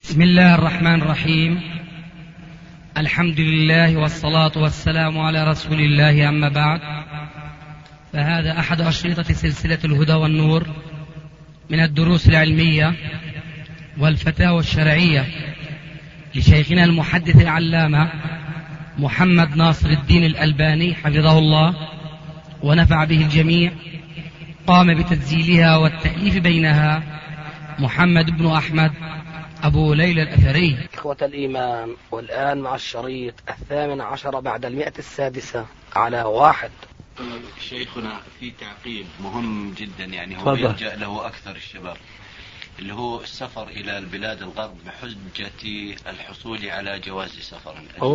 بسم الله الرحمن الرحيم. الحمد لله والصلاة والسلام على رسول الله، أما بعد، فهذا أحد أشرطة سلسلة الهدى والنور من الدروس العلمية والفتاوى الشرعية لشيخنا المحدث العلامة محمد ناصر الدين الألباني حفظه الله ونفع به الجميع. قام بتسجيلها والتأليف بينها محمد بن أحمد أبو ليلى الأثري. إخوة الإيمان، والآن مع الشريط 18 بعد 106 على 1. شيخنا في تعقيب مهم جدا، يعني هو يلجأ له أكثر الشباب، اللي هو السفر إلى البلاد الغرب بحجة الحصول على جواز سفر.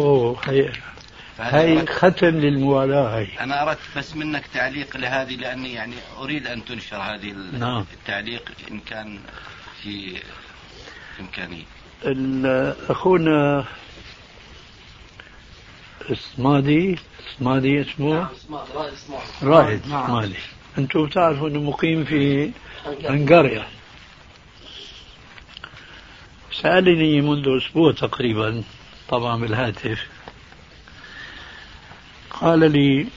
هاي ختم للموالاة. هاي أنا أردت بس منك تعليق لهذه، لأني يعني أريد أن تنشر هذه التعليق إن كان في إمكانية. أخونا اسمادي اسمه رائد اسمادي، أنتم تعرفوا أنه مقيم في هنغاريا. سألني منذ أسبوع تقريبا، طبعا بالهاتف، قال لي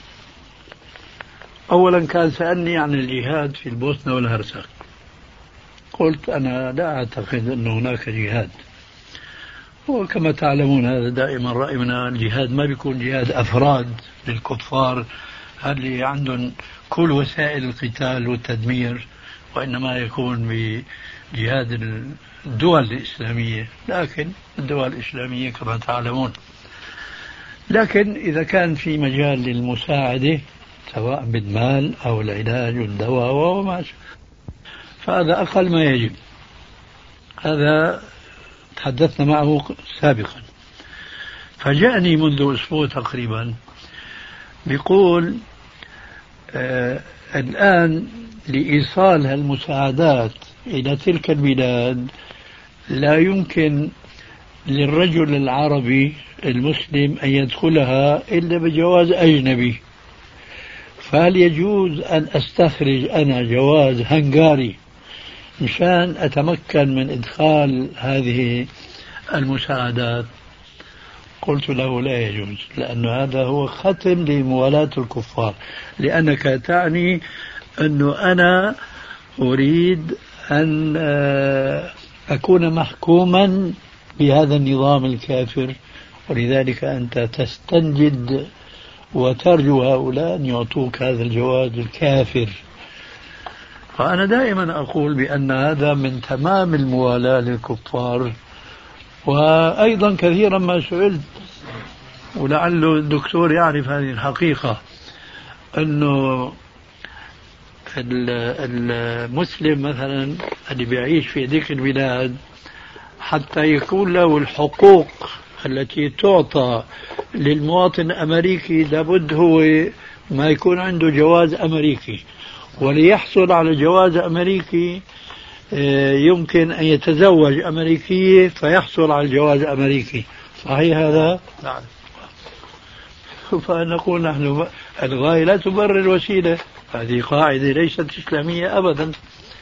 أولا كان سألني عن الجهاد في البوسنة والهرسك. قلت أنا لا أعتقد أن هناك جهاد، وكما تعلمون هذا دائما رأينا، الجهاد ما بيكون جهاد أفراد للكفار اللي عندهم كل وسائل القتال والتدمير، وإنما يكون بجهاد الدول الإسلامية. لكن الدول الإسلامية كما تعلمون، لكن إذا كان في مجال للمساعدة سواء بالمال أو العلاج والدواء وما، فهذا أقل ما يجب. هذا تحدثنا معه سابقا. فجاءني منذ أسبوع تقريبا بيقول الآن لإيصال المساعدات إلى تلك البلاد لا يمكن للرجل العربي المسلم أن يدخلها إلا بجواز أجنبي، فهل يجوز أن أستخرج أنا جواز هنغاري مشان أتمكن من إدخال هذه المساعدات؟ قلت له لا يجوز، لأن هذا هو ختم لموالاة الكفار، لأنك تعني أنه أنا أريد أن أكون محكوما بهذا النظام الكافر، ولذلك أنت تستنجد وترجو هؤلاء أن يعطوك هذا الجواز الكافر. فأنا دائما أقول بأن هذا من تمام الموالاة للكفار. وأيضا كثيرا ما سئلت، ولعله الدكتور يعرف هذه الحقيقة، أنه المسلم مثلا اللي بيعيش في ذيك البلاد حتى يكون له الحقوق التي تعطى للمواطن الأمريكي لابد هو ما يكون عنده جواز أمريكي، وليحصل على جواز أمريكي يمكن أن يتزوج أمريكية فيحصل على الجواز الأمريكي. صحيح هذا؟ نعم. فنقول نحن الغاية لا تبرر الوسيلة، هذه قاعدة ليست إسلامية أبدا.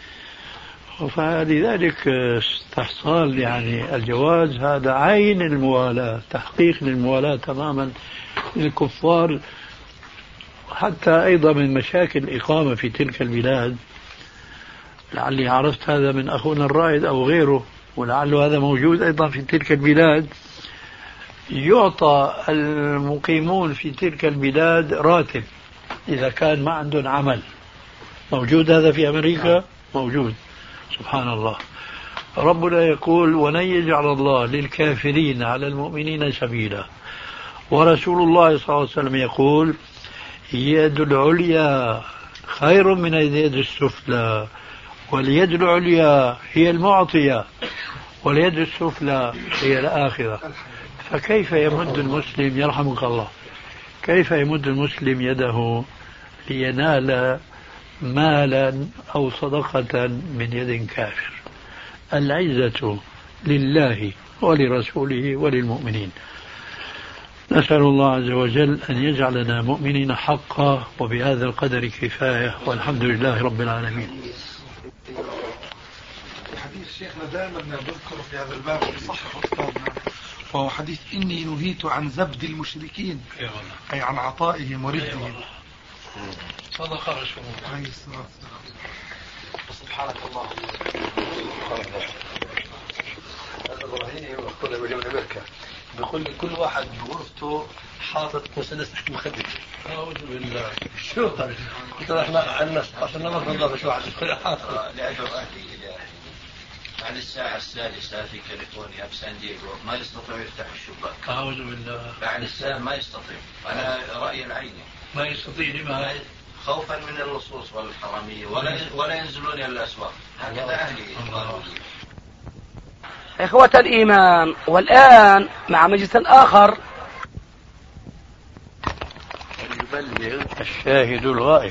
فلذلك استحصال يعني الجواز هذا عين الموالاة، تحقيق للموالاة تماما للكفار. حتى أيضا من مشاكل الإقامة في تلك البلاد، لعلي عرفت هذا من أخونا الرائد أو غيره، ولعله هذا موجود أيضا في تلك البلاد، يعطى المقيمون في تلك البلاد راتب إذا كان ما عندهم عمل. موجود هذا في أمريكا؟ موجود. سبحان الله. ربنا يقول ولن يجعل الله للكافرين على المؤمنين سبيلا، ورسول الله صلى الله عليه وسلم يقول يد العليا خير من اليد السفلى، واليد العليا هي المعطية واليد السفلى هي الآخرة. فكيف يمد المسلم، يرحمك الله، كيف يمد المسلم يده لينال مالا أو صدقة من يد كافر؟ العزة لله ولرسوله وللمؤمنين. نسأل الله عز وجل أن يجعلنا مؤمنين حقا، وبهذا القدر كفاية، والحمد لله رب العالمين. شيخنا دائما نذكر في هذا الباب ويصحح أستاذنا، وهو حديث إني نهيت عن زبد المشركين، أي عن عطائهم ورفدهم. صدق رسول الله عليه الصلاة والسلام. سبحانك اللهم. هذا إبراهيم يقول من أمريكا، بيقول لي كل واحد بغرفته حاطط مسدس تحت مخدته. أعوذ بالله. شو هذا؟ قلت له احنا عندنا عشان ما نضرب شو واحد حاطط. لأجل أهلي بعد الساعة 6 في كاليفورنيا في سان دييغو ما يستطيع يفتح الشباك. أعوذ بالله. بعد الساعة ما يستطيع، أنا رأيي العيني ما يستطيع لما خوفا من اللصوص والحرامية ولا ينزلون إلى الأسواق. هكذا أهلي قالوا لي. إخوة الإيمان، والآن مع مجلس آخر يبلغ الشاهد الغائب.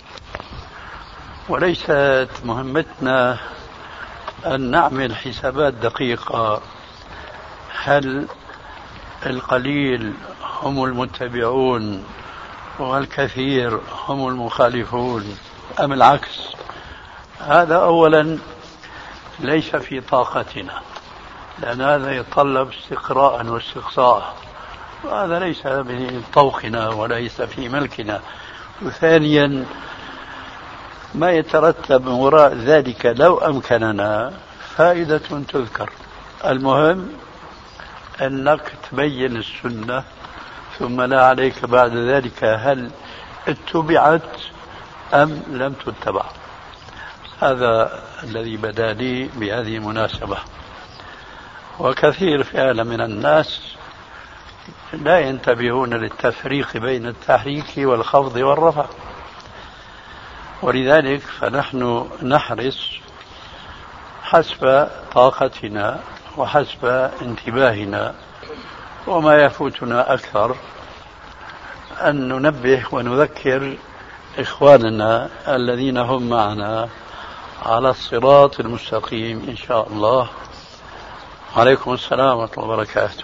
وليست مهمتنا أن نعمل حسابات دقيقة، هل القليل هم المتبعون والكثير هم المخالفون أم العكس. هذا أولا ليس في طاقتنا، لأن هذا يتطلب استقراء واستقصاء، وهذا ليس من طوقنا وليس في ملكنا. وثانيا ما يترتب من وراء ذلك لو أمكننا فائدة تذكر. المهم أنك تبين السنة، ثم لا عليك بعد ذلك هل اتبعت أم لم تتبع. هذا الذي بدا لي بهذه المناسبة. وكثير فعلا من الناس لا ينتبهون للتفريق بين التحريك والخفض والرفع، ولذلك فنحن نحرص حسب طاقتنا وحسب انتباهنا، وما يفوتنا أكثر أن ننبه ونذكر إخواننا الذين هم معنا على الصراط المستقيم إن شاء الله. عليكم السلام ورحمة الله وبركاته.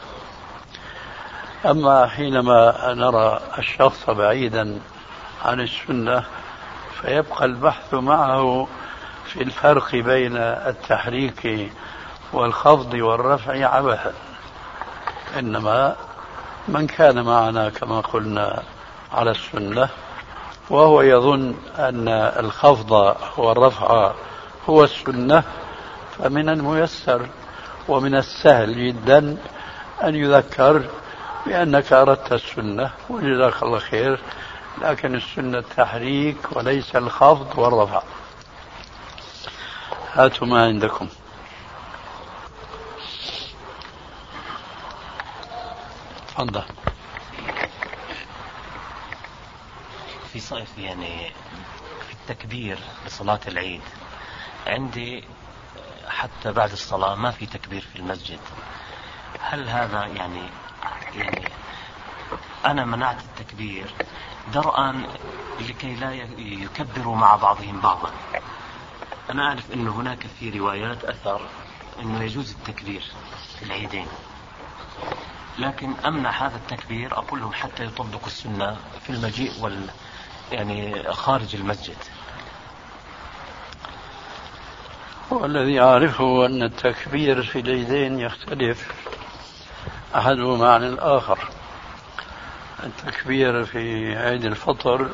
أما حينما نرى الشخص بعيدا عن السنة فيبقى البحث معه في الفرق بين التحريك والخفض والرفع عبثا. إنما من كان معنا كما قلنا على السنة وهو يظن أن الخفض والرفع هو السنة، فمن الميسر ومن السهل جدا أن يذكر بأنك أردت السنة وجزاك الله خير، لكن السنة التحريك وليس الخفض والرفع. هاتوا ما عندكم. تفضل. في صيف يعني في التكبير لصلاة العيد عندي حتى بعد الصلاة ما في تكبير في المسجد. هل هذا يعني أنا منعت التكبير درءا لكي لا يكبروا مع بعضهم بعضا؟ أنا أعرف أنه هناك في روايات أثر أنه يجوز التكبير في العيدين، لكن أمنع هذا التكبير أقول لهم حتى يطبقوا السنة في المجيء يعني خارج المسجد. والذي أعرفه أن التكبير في العيدين يختلف أحدهما عن الآخر. التكبير في عيد الفطر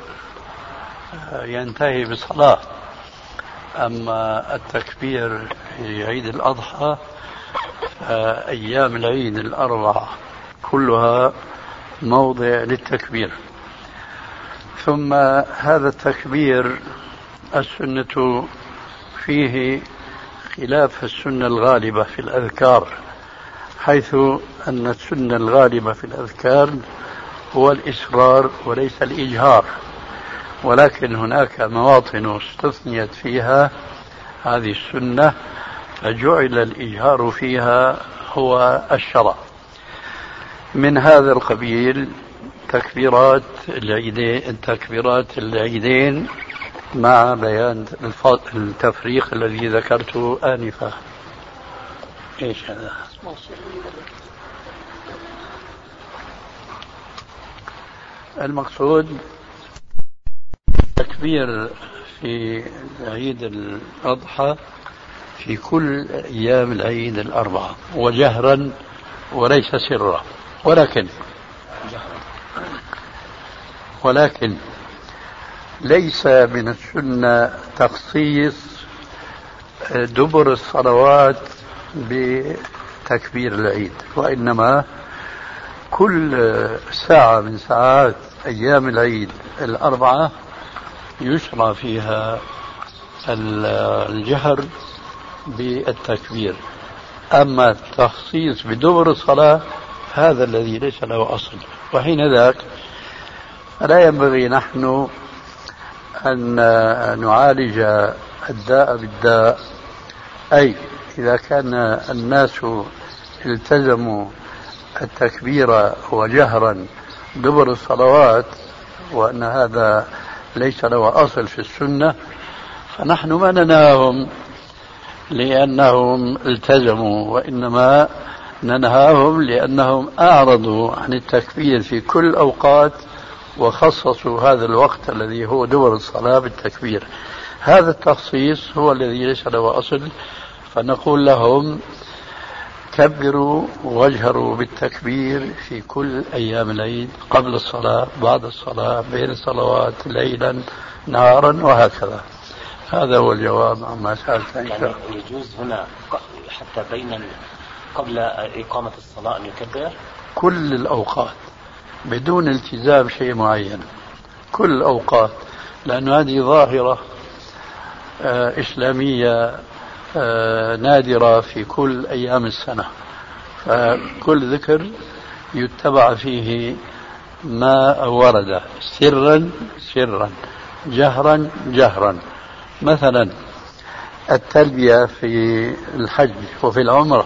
ينتهي بصلاة، أما التكبير في عيد الأضحى أيام العيد الأربعة كلها موضع للتكبير. ثم هذا التكبير السنة فيه خلاف السنة الغالبة في الأذكار، حيث أن السنة الغالبة في الأذكار هو الإسرار وليس الإجهار، ولكن هناك مواطن استثنيت فيها هذه السنة فجعل الإجهار فيها هو الشرع. من هذا القبيل تكبيرات العيدين مع بيان التفريق الذي ذكرته آنفا. إيش هذا؟ المقصود تكبير في عيد الأضحى في كل أيام العيد الأربعة وجهرا وليس سرا. ولكن ليس من السنة تخصيص دبر الصلوات بتكبير العيد، وإنما كل ساعة من ساعات أيام العيد الأربعة يشرع فيها الجهر بالتكبير. أما التخصيص بدبر الصلاة هذا الذي ليس له أصل، وحين ذاك لا ينبغي نحن أن نعالج الداء بالداء. أي إذا كان الناس التزموا التكبير وجهرا دبر الصلوات وأن هذا ليس له أصل في السنة، فنحن ما ننهاهم لأنهم التزموا، وإنما ننهاهم لأنهم أعرضوا عن التكبير في كل الأوقات وخصصوا هذا الوقت الذي هو دبر الصلاة بالتكبير. هذا التخصيص هو الذي ليس له أصل، فنقول لهم كبروا واجهروا بالتكبير في كل أيام العيد، قبل الصلاة، بعد الصلاة، بين الصلوات، ليلا نهارا، وهكذا. هذا هو الجواب عما سألت. يعني يجوز هنا حتى قبل إقامة الصلاة أن يكبر كل الأوقات بدون التزام شيء معين، كل الأوقات، لأن هذه ظاهرة إسلامية نادرة في كل أيام السنة، فكل ذكر يتبع فيه ما ورد سرا سرا، جهرا جهرا. مثلا التلبية في الحج وفي العمرة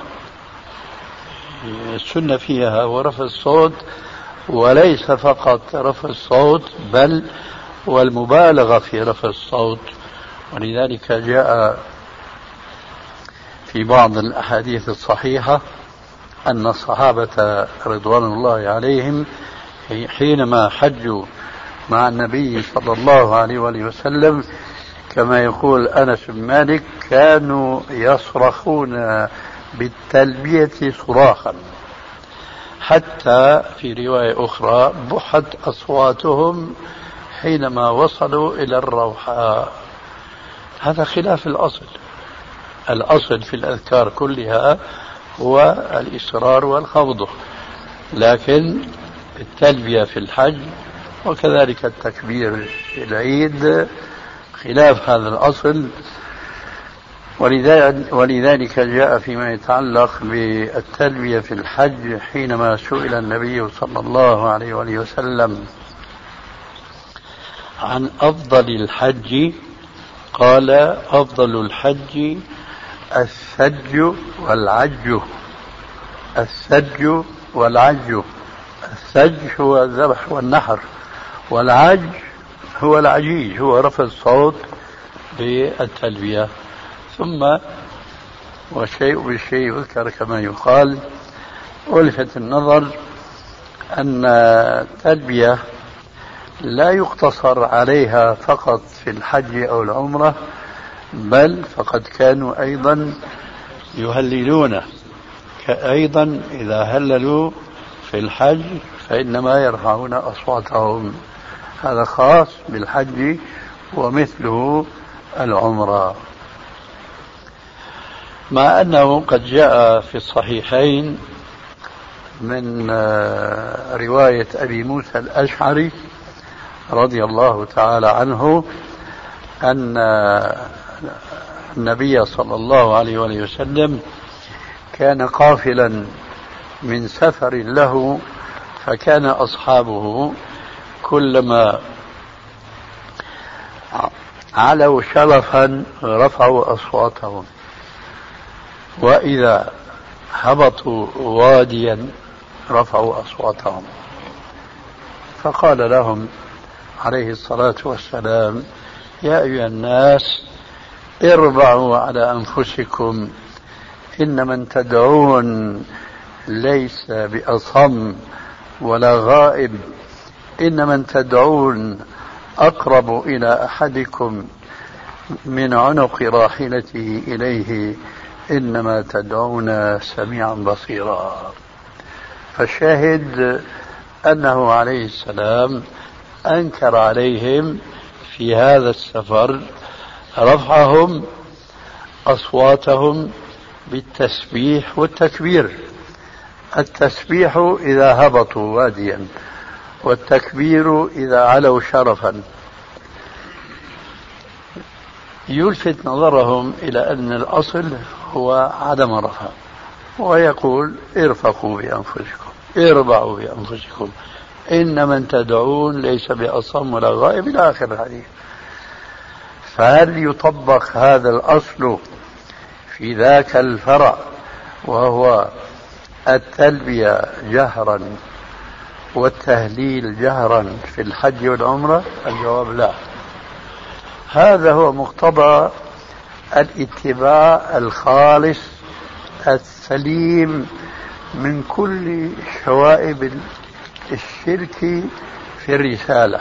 السنة فيها ورفع الصوت، وليس فقط رفع الصوت بل والمبالغة في رفع الصوت. ولذلك جاء في بعض الأحاديث الصحيحة أن الصحابة رضوان الله عليهم حينما حجوا مع النبي صلى الله عليه وسلم كما يقول أنس بن مالك كانوا يصرخون بالتلبية صراخا، حتى في رواية أخرى بحت أصواتهم حينما وصلوا إلى الروحاء. هذا خلاف الأصل. الأصل في الأذكار كلها هو الإصرار والخفض، لكن التلبية في الحج وكذلك التكبير في العيد خلاف هذا الأصل. ولذلك جاء فيما يتعلق بالتلبية في الحج حينما سئل النبي صلى الله عليه وسلم عن أفضل الحج قال أفضل الحج السج والعج. السج والعج، السج هو الذبح والنحر، والعج هو العجيج، هو رفع الصوت بالتلبية. ثم والشيء بالشيء يذكر كما يقال. ولفت النظر أن التلبية لا يقتصر عليها فقط في الحج أو العمرة، بل فقد كانوا أيضا يهللون، أيضا إذا هللوا في الحج فإنما يرفعون أصواتهم. هذا خاص بالحج ومثله العمرة. مع أنه قد جاء في الصحيحين من رواية أبي موسى الأشعري رضي الله تعالى عنه أن النبي صلى الله عليه وسلم كان قافلا من سفر له، فكان أصحابه كلما علوا شرفا رفعوا أصواتهم، وإذا هبطوا واديا رفعوا أصواتهم. فقال لهم عليه الصلاة والسلام يا أيها الناس اربعوا على أنفسكم، إن من تدعون ليس بأصم ولا غائب، إن من تدعون أقرب إلى أحدكم من عنق راحلته إليه إنما تدعون سميعا بصيرا. فالشاهد أنه عليه السلام أنكر عليهم في هذا السفر رفعهم أصواتهم بالتسبيح والتكبير. التسبيح إذا هبطوا واديا، والتكبير إذا علوا شرفا. يلفت نظرهم إلى أن الأصل هو عدم الرفع، ويقول ارفقوا بأنفسكم، اربعوا بأنفسكم، إن من تدعون ليس بأصم ولا غائب إلى آخر الحديث. فهل يطبق هذا الأصل في ذاك الفرع وهو التلبية جهرا والتهليل جهرا في الحج والعمرة؟ الجواب لا. هذا هو مقتضى الاتباع الخالص السليم من كل شوائب الشرك في الرسالة،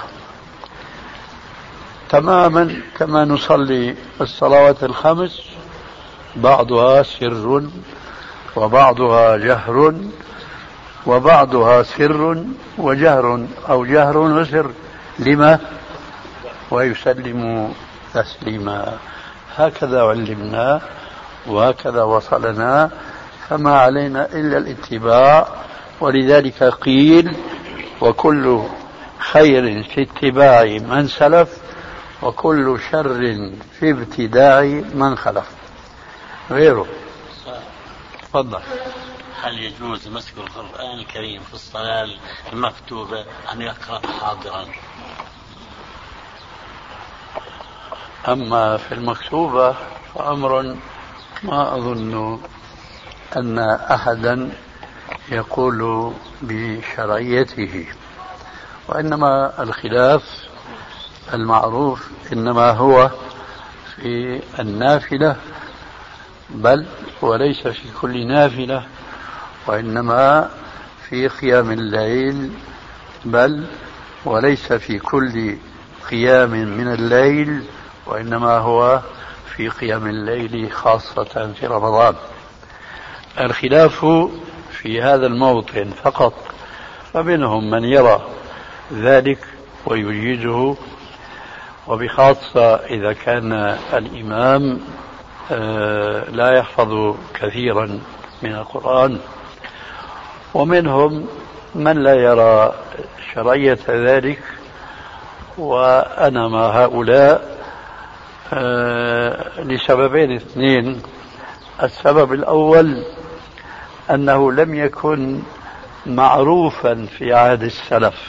تماما كما نصلي الصلوات الخمس بعضها سر وبعضها جهر وبعضها سر وجهر أو جهر وسر. لما؟ ويسلم تسليما. هكذا علمنا وهكذا وصلنا، فما علينا إلا الاتباع. ولذلك قيل وكل خير في اتباع من سلف وكل شر في ابتداع من خلف. غيره. تفضل. هل يجوز مسك القرآن الكريم في الصلاة المكتوبة أن يقرأ حاضرا؟ أما في المكتوبة فأمر ما أظن أن أحدا يقول بشرعيته، وإنما الخلاف المعروف إنما هو في النافلة، بل وليس في كل نافلة، وإنما في قيام الليل، بل وليس في كل قيام من الليل، وإنما هو في قيام الليل خاصة في رمضان. الخلاف في هذا الموطن فقط، فمنهم من يرى ذلك ويجيزه، وبخاصة إذا كان الإمام لا يحفظ كثيرا من القرآن، ومنهم من لا يرى شرعية ذلك. وأنا مع هؤلاء لسببين اثنين. السبب الأول أنه لم يكن معروفا في عهد السلف،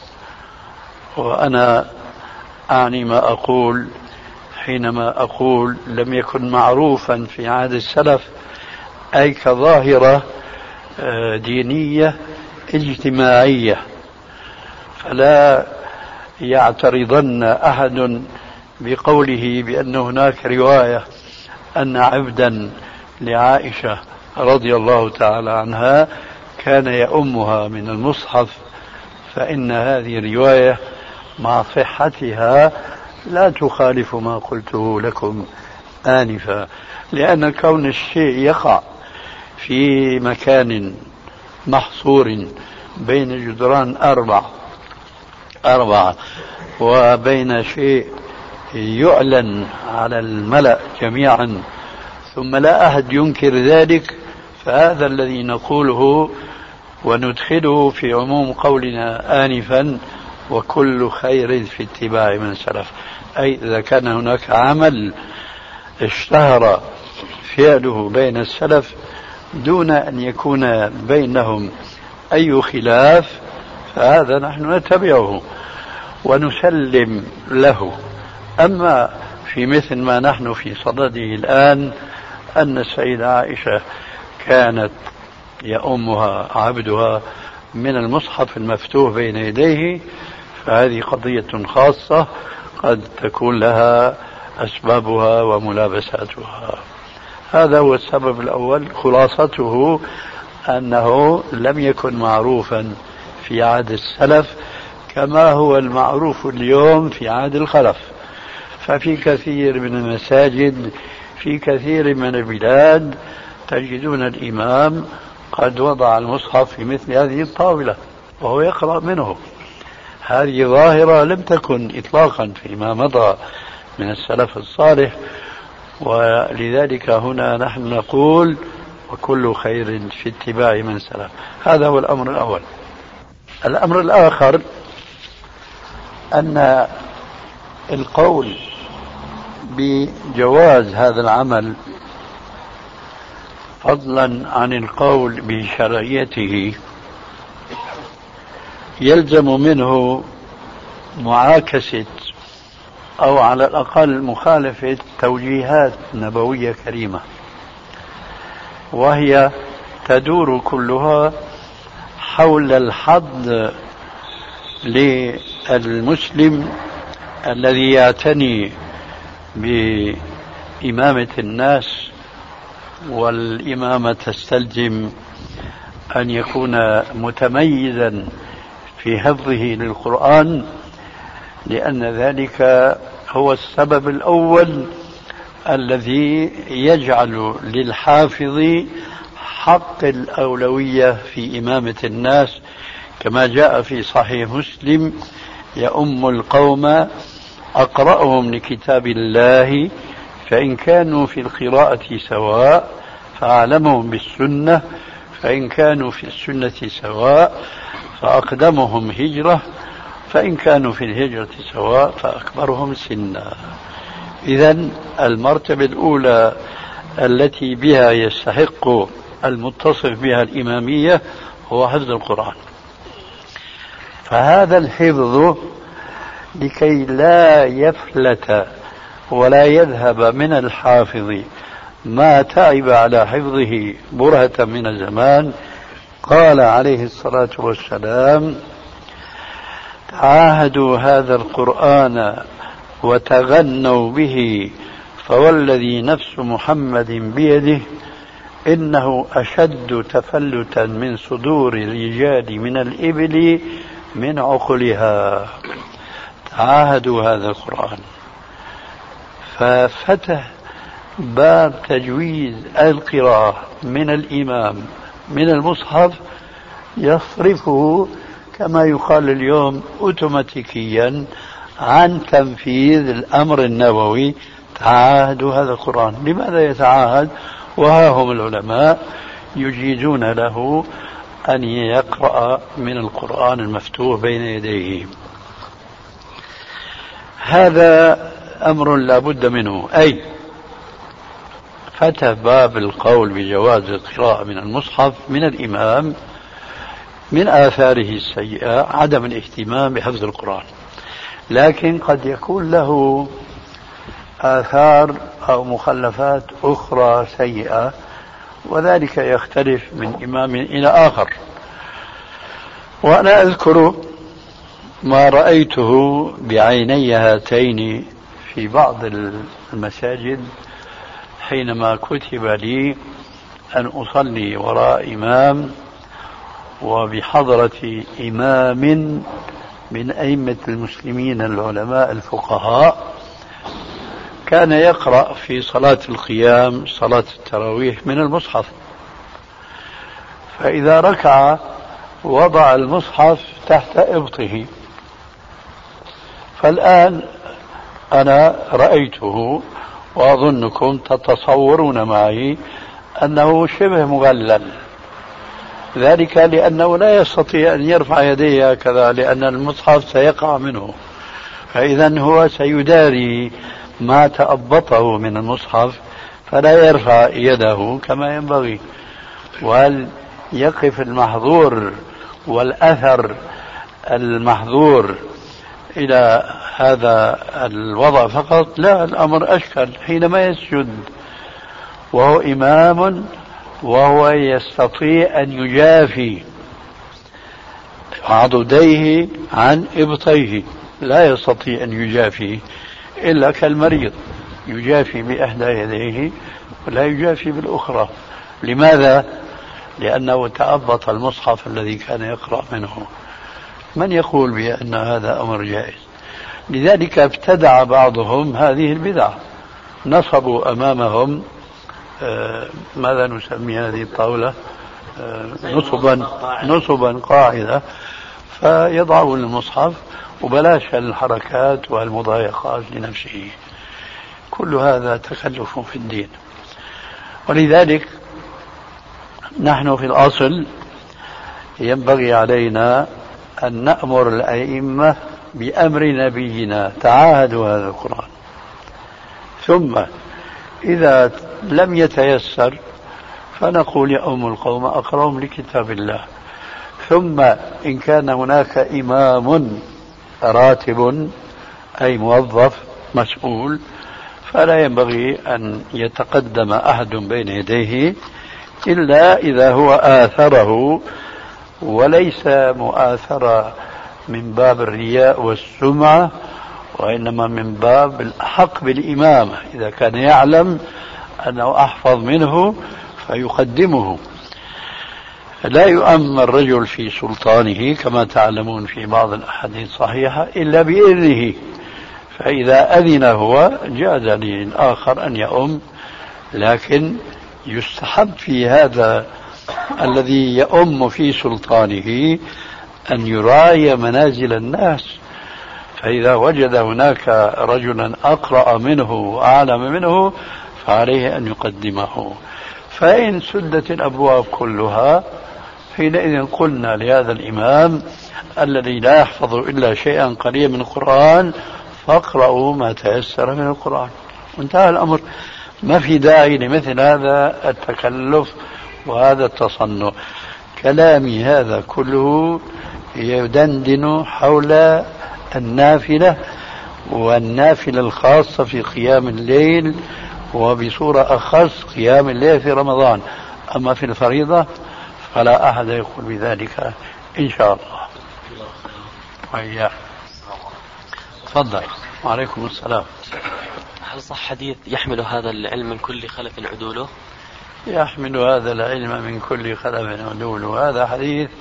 وأنا أعني ما أقول حينما أقول لم يكن معروفا في عهد السلف، أي كظاهرة دينية اجتماعية، فلا يعترضن أحد بقوله بأن هناك رواية أن عبدا لعائشة رضي الله تعالى عنها كان يؤمها من المصحف، فإن هذه رواية مع صحتها لا تخالف ما قلته لكم آنفا، لأن كون الشيء يقع في مكان محصور بين جدران أربعة وبين شيء يعلن على الملأ جميعا ثم لا أحد ينكر ذلك، فهذا الذي نقوله وندخله في عموم قولنا آنفا وكل خير في اتباع من سلف. أي إذا كان هناك عمل اشتهر فعله بين السلف دون أن يكون بينهم أي خلاف، فهذا نحن نتبعه ونسلم له. أما في مثل ما نحن في صدده الآن أن السيدة عائشة كانت يؤمها عبدها من المصحف المفتوح بين يديه، فهذه قضية خاصة قد تكون لها أسبابها وملابساتها. هذا هو السبب الأول. خلاصته أنه لم يكن معروفا في عهد السلف كما هو المعروف اليوم في عهد الخلف، ففي كثير من المساجد في كثير من البلاد تجدون الإمام قد وضع المصحف في مثل هذه الطاولة وهو يقرأ منه. هذه ظاهرة لم تكن إطلاقا فيما مضى من السلف الصالح، ولذلك هنا نحن نقول وكل خير في اتباع من سلف. هذا هو الأمر الأول. الأمر الآخر أن القول بجواز هذا العمل فضلا عن القول بشرعيته يلزم منه معاكسة أو على الأقل مخالفة توجيهات نبوية كريمة، وهي تدور كلها حول الحض للمسلم الذي يعتني بإمامة الناس، والإمامة تستلزم أن يكون متميزا في حفظه للقرآن، لأن ذلك هو السبب الأول الذي يجعل للحافظ حق الأولوية في إمامة الناس، كما جاء في صحيح مسلم: يؤم القوم أقرأهم لكتاب الله، فإن كانوا في القراءة سواء فأعلمهم بالسنة، فإن كانوا في السنة سواء فأقدمهم هجرة، فإن كانوا في الهجرة سواء فأكبرهم سنا. إذن المرتبة الأولى التي بها يستحق المتصف بها الإمامية هو حفظ القرآن. فهذا الحفظ لكي لا يفلت ولا يذهب من الحافظ ما تعب على حفظه برهة من الزمان، قال عليه الصلاة والسلام: تعاهدوا هذا القرآن وتغنوا به، فوالذي نفس محمد بيده إنه أشد تفلتا من صدور الرجال من الإبل من عقلها. تعاهدوا هذا القرآن. ففتح باب تجويز القراءة من الإمام من المصحف يصرفه كما يقال اليوم أوتوماتيكيا عن تنفيذ الأمر النبوي: تعاهدوا هذا القرآن. لماذا يتعاهد وها هم العلماء يجيزون له أن يقرأ من القرآن المفتوح بين يديه؟ هذا أمر لا بد منه. أي فتح باب القول بجواز القراءة من المصحف من الإمام من آثاره السيئة عدم الاهتمام بحفظ القرآن، لكن قد يكون له آثار أو مخلفات أخرى سيئة، وذلك يختلف من إمام إلى آخر. وأنا أذكر ما رأيته بعيني هاتين في بعض المساجد حينما كتب لي أن أصلي وراء إمام وبحضرة إمام من أئمة المسلمين العلماء الفقهاء، كان يقرأ في صلاة القيام صلاة التراويح من المصحف، فإذا ركع وضع المصحف تحت إبطه. فالآن أنا رأيته وأظنكم تتصورون معي أنه شبه مغلل، ذلك لأنه لا يستطيع أن يرفع يديه هكذا لأن المصحف سيقع منه، فإذا هو سيداري ما تأبطه من المصحف فلا يرفع يده كما ينبغي. وهل يقف المحظور والأثر المحظور إلى هذا الوضع فقط؟ لا، الأمر أشكل. حينما يسجد وهو إمام وهو يستطيع أن يجافي عضديه عن إبطيه، لا يستطيع أن يجافي إلا كالمريض يجافي بإحدى يديه ولا يجافي بالأخرى. لماذا؟ لأنه تأبط المصحف الذي كان يقرأ منه. من يقول بأن هذا أمر جائز؟ لذلك ابتدع بعضهم هذه البدع، نصبوا أمامهم ماذا نسمي هذه الطاولة؟ نصبا قاعدة، فيضعون المصحف وبلاش الحركات والمضايقات لنفسه. كل هذا تكلف في الدين. ولذلك نحن في الأصل ينبغي علينا أن نأمر الأئمة بأمر نبينا، تعاهدوا هذا القرآن، ثم إذا لم يتيسر فنقول يؤم القوم أقرأهم لكتاب الله. ثم إن كان هناك إمام راتب أي موظف مسؤول فلا ينبغي أن يتقدم أحد بين يديه إلا إذا هو آثره، وليس مؤاثرة من باب الرياء والسمعة، وإنما من باب الحق بالإمامة. إذا كان يعلم أنه أحفظ منه فيقدمه. لا يؤم الرجل في سلطانه كما تعلمون في بعض الأحاديث الصحيحة إلا بإذنه، فإذا أذن هو جاز للآخر أن يؤم، لكن يستحب في هذا الذي يؤم في سلطانه أن يراعي منازل الناس، فإذا وجد هناك رجلا أقرأ منه وأعلم منه فعليه أن يقدمه. فإن سدت الأبواب كلها حينئذ قلنا لهذا الإمام الذي لا يحفظ إلا شيئا قليلا من القرآن فاقرأوا ما تيسر من القرآن، وانتهى الأمر. ما في داعي لمثل هذا التكلف وهذا التصنع. كلامي هذا كله يدندن حول النافلة، والنافلة الخاصة في قيام الليل، وبصورة أخص قيام الليل في رمضان. أما في الفريضة فلا أحد يقول بذلك إن شاء الله. وإياه. تفضل. وعليكم السلام. هل صح حديث يحمل هذا العلم من كل خلف عدوله؟ يحمل هذا العلم من كل خلف عدوله، هذا حديث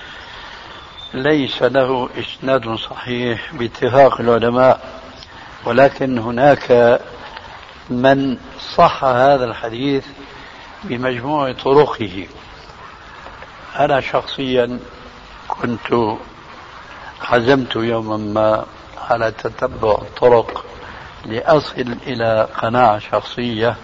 ليس له إسناد صحيح باتفاق العلماء، ولكن هناك من صح هذا الحديث بمجموع طرقه. أنا شخصيا كنت عزمت يوما ما على تتبع الطرق لأصل إلى قناعة شخصية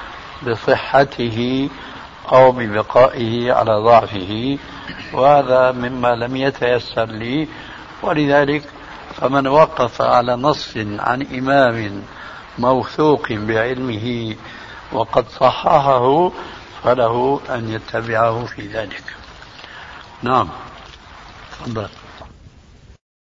بصحته أو ببقائه على ضعفه، وهذا مما لم يتيسر لي. ولذلك فمن وقف على نص عن إمام موثوق بعلمه وقد صححه فله أن يتبعه في ذلك. نعم. تفضل.